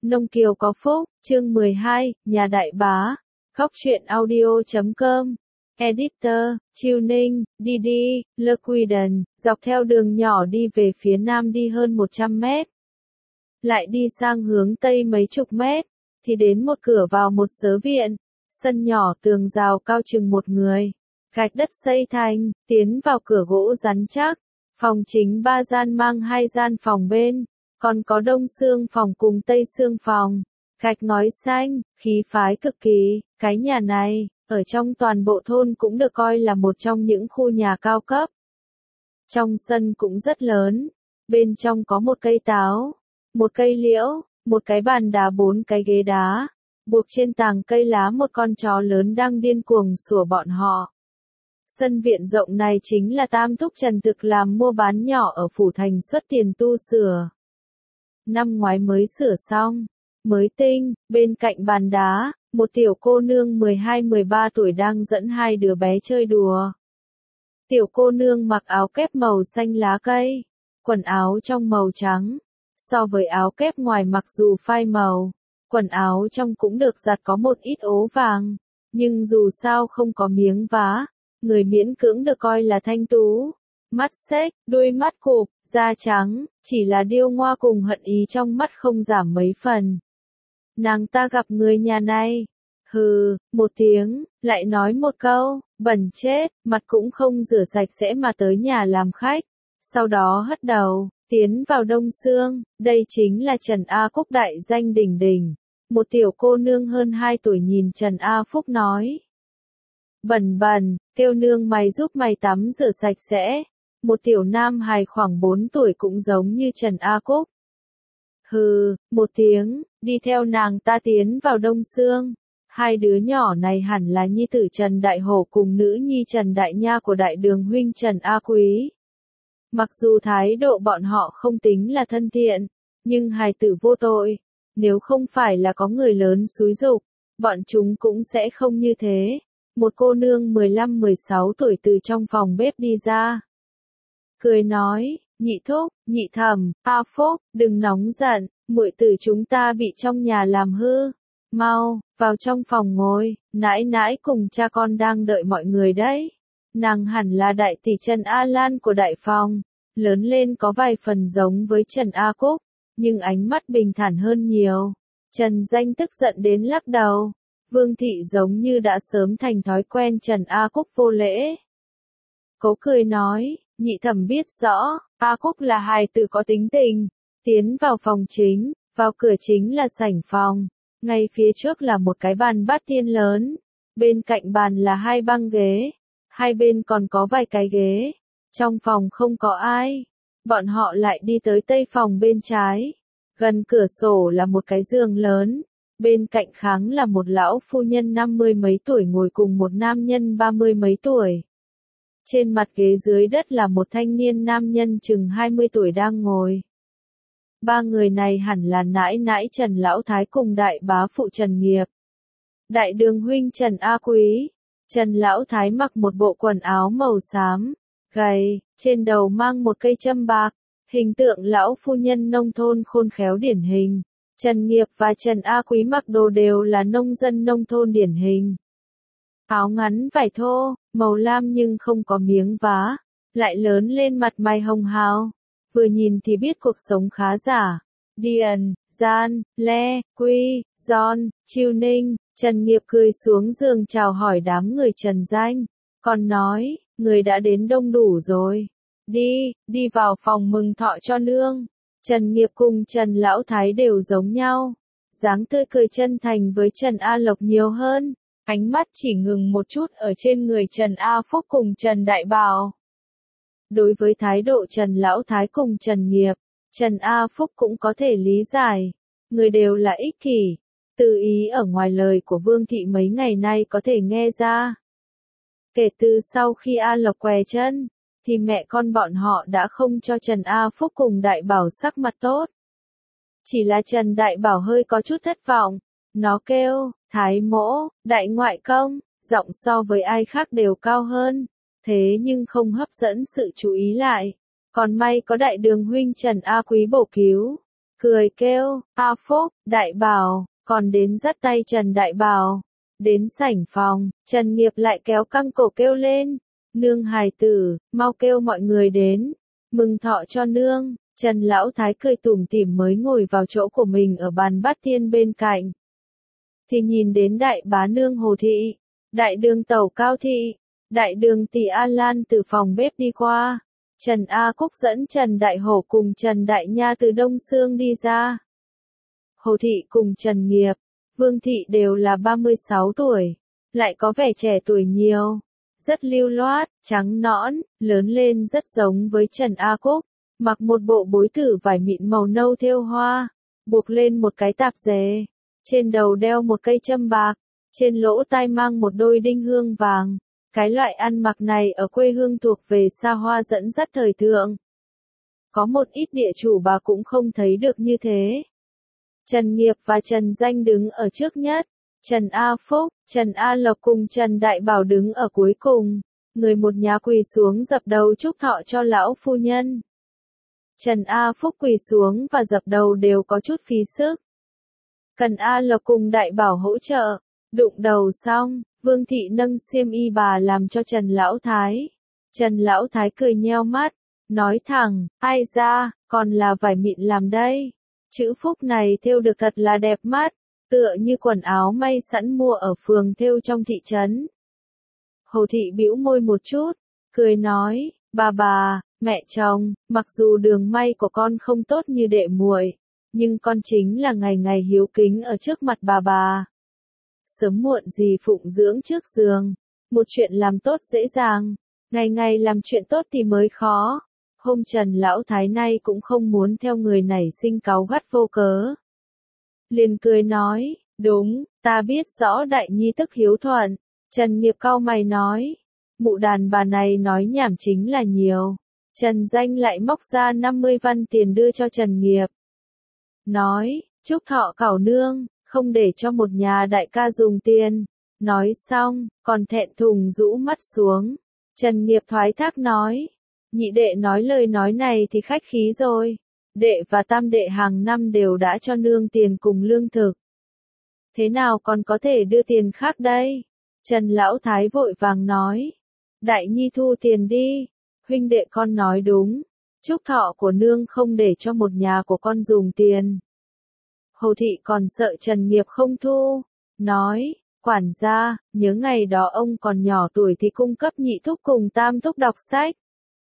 Nông Kiều có phúc, chương 12, nhà đại bá, Góc truyện audio.com, Editor, Chiêu Ninh, Didi, Lequiden, dọc theo đường nhỏ đi về phía nam đi hơn 100 mét. Lại đi sang hướng tây mấy chục mét, thì đến một cửa vào một sớ viện, sân nhỏ tường rào cao chừng một người, gạch đất xây thành, tiến vào cửa gỗ rắn chắc, phòng chính 3 gian mang 2 gian phòng bên. Còn có đông xương phòng cùng tây xương phòng, gạch ngói xanh, khí phái cực kỳ. Cái nhà này, ở trong toàn bộ thôn cũng được coi là một trong những khu nhà cao cấp. Trong sân cũng rất lớn, bên trong có một cây táo, một cây liễu, một cái bàn đá, 4 cái ghế đá, buộc trên tàng cây lá một con chó lớn đang điên cuồng sủa bọn họ. Sân viện rộng này chính là tam thúc Trần Thực làm mua bán nhỏ ở Phủ Thành xuất tiền tu sửa. Năm ngoái mới sửa xong, mới tinh, bên cạnh bàn đá, một tiểu cô nương 12-13 tuổi đang dẫn 2 đứa bé chơi đùa. Tiểu cô nương mặc áo kép màu xanh lá cây, quần áo trong màu trắng, so với áo kép ngoài mặc dù phai màu, quần áo trong cũng được giặt có một ít ố vàng, nhưng dù sao không có miếng vá, người miễn cưỡng được coi là thanh tú. Mắt xếch, đuôi mắt cụp, da trắng, chỉ là điêu ngoa cùng hận ý trong mắt không giảm mấy phần. Nàng ta gặp người nhà này, hừ, một tiếng, lại nói một câu, bẩn chết, mặt cũng không rửa sạch sẽ mà tới nhà làm khách. Sau đó hất đầu, tiến vào đông xương, đây chính là Trần A Cúc đại danh đỉnh đỉnh. Một tiểu cô nương hơn 2 tuổi nhìn Trần A Phúc nói. Bẩn bẩn, kêu nương mày giúp mày tắm rửa sạch sẽ. Một tiểu nam hài khoảng 4 tuổi cũng giống như Trần A Cúc. Hừ, một tiếng, đi theo nàng ta tiến vào đông xương. 2 đứa nhỏ này hẳn là nhi tử Trần Đại Hổ cùng nữ nhi Trần Đại Nha của đại đường huynh Trần A Quý. Mặc dù thái độ bọn họ không tính là thân thiện, nhưng hài tử vô tội. Nếu không phải là có người lớn xúi giục, bọn chúng cũng sẽ không như thế. Một cô nương 15-16 tuổi từ trong phòng bếp đi ra. Cười nói, nhị thúc, nhị thẩm, A Phúc, đừng nóng giận, muội tử chúng ta bị trong nhà làm hư. Mau, vào trong phòng ngồi, nãi nãi cùng cha con đang đợi mọi người đấy. Nàng hẳn là đại tỷ Trần A Lan của đại phòng, lớn lên có vài phần giống với Trần A Cúc, nhưng ánh mắt bình thản hơn nhiều. Trần Danh tức giận đến lắc đầu. Vương thị giống như đã sớm thành thói quen Trần A Cúc vô lễ. Cố cười nói, nhị thẩm biết rõ, A Cúc là hài tử có tính tình. Tiến vào phòng chính, vào cửa chính là sảnh phòng. Ngay phía trước là một cái bàn bát tiên lớn. Bên cạnh bàn là 2 băng ghế. 2 bên còn có vài cái ghế. Trong phòng không có ai. Bọn họ lại đi tới tây phòng bên trái. Gần cửa sổ là một cái giường lớn. Bên cạnh kháng là một lão phu nhân 50 mấy tuổi ngồi cùng một nam nhân 30 mấy tuổi. Trên mặt ghế dưới đất là một thanh niên nam nhân chừng 20 tuổi đang ngồi. 3 người này hẳn là nãi nãi Trần Lão Thái cùng đại bá phụ Trần Nghiệp. Đại đường huynh Trần A Quý. Trần Lão Thái mặc một bộ quần áo màu xám, gầy, trên đầu mang một cây châm bạc, hình tượng lão phu nhân nông thôn khôn khéo điển hình. Trần Nghiệp và Trần A Quý mặc đồ đều là nông dân nông thôn điển hình. Áo ngắn vải thô, màu lam nhưng không có miếng vá, lại lớn lên mặt mày hồng hào. Vừa nhìn thì biết cuộc sống khá giả. Điền, Gian, Le, Quy, John, Chiêu Ninh, Trần Nghiệp cười xuống giường chào hỏi đám người Trần Danh. Còn nói, người đã đến đông đủ rồi. Đi vào phòng mừng thọ cho nương. Trần Nghiệp cùng Trần Lão Thái đều giống nhau. Dáng tươi cười chân thành với Trần A Lộc nhiều hơn. Ánh mắt chỉ ngừng một chút ở trên người Trần A Phúc cùng Trần Đại Bảo. Đối với thái độ Trần Lão Thái cùng Trần Nghiệp, Trần A Phúc cũng có thể lý giải. Người đều là ích kỷ. Từ ý ở ngoài lời của Vương thị mấy ngày nay có thể nghe ra. Kể từ sau khi A Lộc què chân, thì mẹ con bọn họ đã không cho Trần A Phúc cùng Đại Bảo sắc mặt tốt. Chỉ là Trần Đại Bảo hơi có chút thất vọng. Nó kêu, Thái mỗ, Đại ngoại công, giọng so với ai khác đều cao hơn. Thế nhưng không hấp dẫn sự chú ý lại. Còn may có đại đường huynh Trần A Quý bổ cứu. cười kêu, A Phúc, Đại Bảo, còn đến dắt tay Trần Đại Bảo. Đến sảnh phòng, Trần Nghiệp lại kéo căng cổ kêu lên, nương hài tử, mau kêu mọi người đến, mừng thọ cho nương. Trần Lão Thái cười tủm tỉm mới ngồi vào chỗ của mình ở bàn bát tiên bên cạnh. Thì nhìn đến đại bá nương Hồ Thị, đại đường tẩu Cao Thị, đại đường tỷ A Lan từ phòng bếp đi qua. Trần A Cúc dẫn Trần Đại Hổ cùng Trần Đại Nha từ Đông Sương đi ra. Hồ Thị cùng Trần Nghiệp, Vương Thị đều là 36 tuổi, lại có vẻ trẻ tuổi nhiều, rất lưu loát, trắng nõn, lớn lên rất giống với Trần A Cúc, mặc một bộ bối tử vải mịn màu nâu thêu hoa, buộc lên một cái tạp dề, trên đầu đeo một cây châm bạc, trên lỗ tai mang một đôi đinh hương vàng. Cái loại ăn mặc này ở quê hương thuộc về xa hoa dẫn dắt thời thượng. Có một ít địa chủ bà cũng không thấy được như thế. Trần Nghiệp và Trần Danh đứng ở trước nhất, Trần A Phúc, Trần A Lộc cùng Trần Đại Bảo đứng ở cuối cùng, người một nhà quỳ xuống dập đầu chúc thọ cho lão phu nhân. Trần A Phúc quỳ xuống và dập đầu đều có chút phí sức. Cần A Lộc cùng Đại Bảo hỗ trợ, đụng đầu xong, Vương Thị nâng xiêm y bà làm cho Trần Lão Thái. Trần Lão Thái cười nheo mắt, nói thẳng, ai ra, còn là vải mịn làm đây. Chữ Phúc này thêu được thật là đẹp mắt, tựa như quần áo may sẵn mua ở phường thêu trong thị trấn. Hồ Thị bĩu môi một chút, cười nói, bà, mẹ chồng, mặc dù đường may của con không tốt như đệ muội, nhưng con chính là ngày ngày hiếu kính ở trước mặt bà. Sớm muộn gì phụng dưỡng trước giường, một chuyện làm tốt dễ dàng, ngày ngày làm chuyện tốt thì mới khó. Hôm Trần Lão Thái nay cũng không muốn theo người này sinh cáu gắt vô cớ. Liền cười nói, đúng, ta biết rõ đại nhi tức hiếu thuận. Trần Nghiệp cau mày nói, mụ đàn bà này nói nhảm chính là nhiều. Trần Danh lại móc ra 50 văn tiền đưa cho Trần Nghiệp. Nói, chúc thọ cảo nương, không để cho một nhà đại ca dùng tiền. Nói xong, còn thẹn thùng rũ mắt xuống. Trần Nghiệp thoái thác nói, nhị đệ nói lời nói này thì khách khí rồi. Đệ và tam đệ hàng năm đều đã cho nương tiền cùng lương thực. Thế nào còn có thể đưa tiền khác đây? Trần Lão Thái vội vàng nói, đại nhi thu tiền đi. Huynh đệ con nói đúng, chúc thọ của nương không để cho một nhà của con dùng tiền. Hồ Thị còn sợ Trần Nghiệp không thu, nói, quản gia, nhớ ngày đó ông còn nhỏ tuổi thì cung cấp nhị thúc cùng tam thúc đọc sách.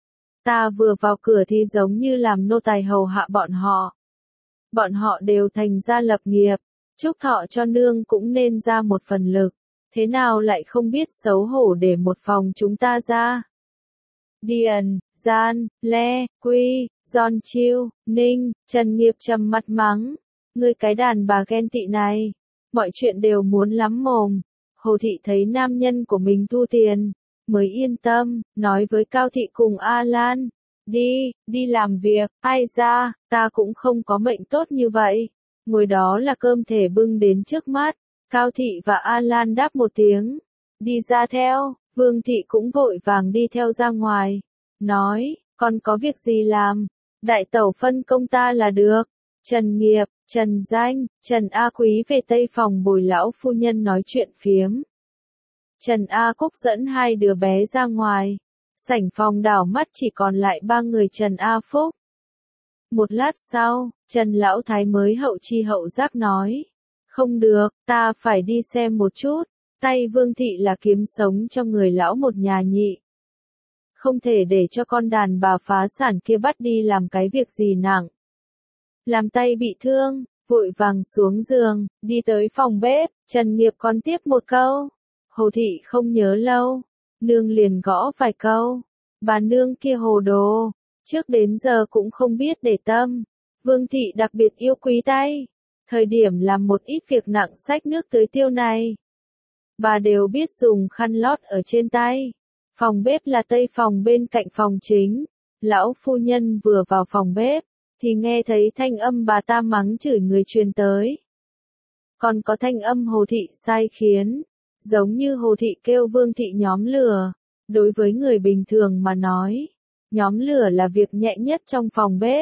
Ta vừa vào cửa thì giống như làm nô tài hầu hạ bọn họ. Bọn họ đều thành gia lập nghiệp, chúc thọ cho nương cũng nên ra một phần lực, thế nào lại không biết xấu hổ để một phòng chúng ta ra. Điền, Gian, Le, Quy, Giòn Chiêu, Ninh, Trần Nghiệp trầm mặt mắng. Ngươi cái đàn bà ghen tị này, mọi chuyện đều muốn lắm mồm. Hồ Thị thấy nam nhân của mình thu tiền, mới yên tâm, nói với Cao Thị cùng A Lan, đi làm việc, ai ra, ta cũng không có mệnh tốt như vậy. Ngồi đó là cơm thể bưng đến trước mắt, Cao Thị và A Lan đáp một tiếng, đi ra theo, Vương Thị cũng vội vàng đi theo ra ngoài, nói, còn có việc gì làm, đại tẩu phân công ta là được. Trần Nghiệp, Trần Danh, Trần A Quý về tây phòng bồi lão phu nhân nói chuyện phiếm. Trần A Cúc dẫn hai đứa bé ra ngoài. Sảnh phòng đảo mắt chỉ còn lại ba người Trần A Phúc. Một lát sau, Trần Lão Thái mới hậu chi hậu giác nói. Không được, ta phải đi xem một chút. Tay Vương Thị là kiếm sống cho người lão một nhà nhị. Không thể để cho con đàn bà phá sản kia bắt đi làm cái việc gì nặng. Làm tay bị thương, vội vàng xuống giường, đi tới phòng bếp, Trần Nghiệp còn tiếp một câu. Hồ Thị không nhớ lâu, nương liền gõ vài câu. Bà nương kia hồ đồ, trước đến giờ cũng không biết để tâm. Vương Thị đặc biệt yêu quý tay, thời điểm làm một ít việc nặng xách nước tưới tiêu này. Bà đều biết dùng khăn lót ở trên tay. Phòng bếp là tây phòng bên cạnh phòng chính. Lão phu nhân vừa vào phòng bếp, thì nghe thấy thanh âm bà ta mắng chửi người truyền tới. Còn có thanh âm Hồ Thị sai khiến, giống như Hồ Thị kêu Vương Thị nhóm lửa. Đối với người bình thường mà nói, nhóm lửa là việc nhẹ nhất trong phòng bếp,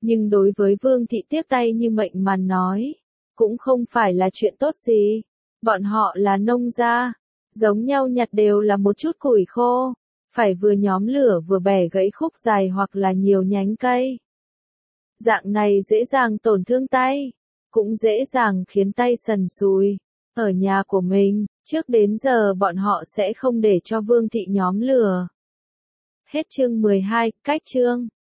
Nhưng đối với Vương thị tiếc tay như mệnh mà nói, cũng không phải là chuyện tốt gì. Bọn họ là nông gia, giống nhau nhặt đều là một chút củi khô, phải vừa nhóm lửa vừa bẻ gãy khúc dài hoặc là nhiều nhánh cây. Dạng này dễ dàng tổn thương tay, cũng dễ dàng khiến tay sần sùi. Ở nhà của mình, trước đến giờ bọn họ sẽ không để cho Vương thị nhóm lửa. Hết chương 12, cách chương.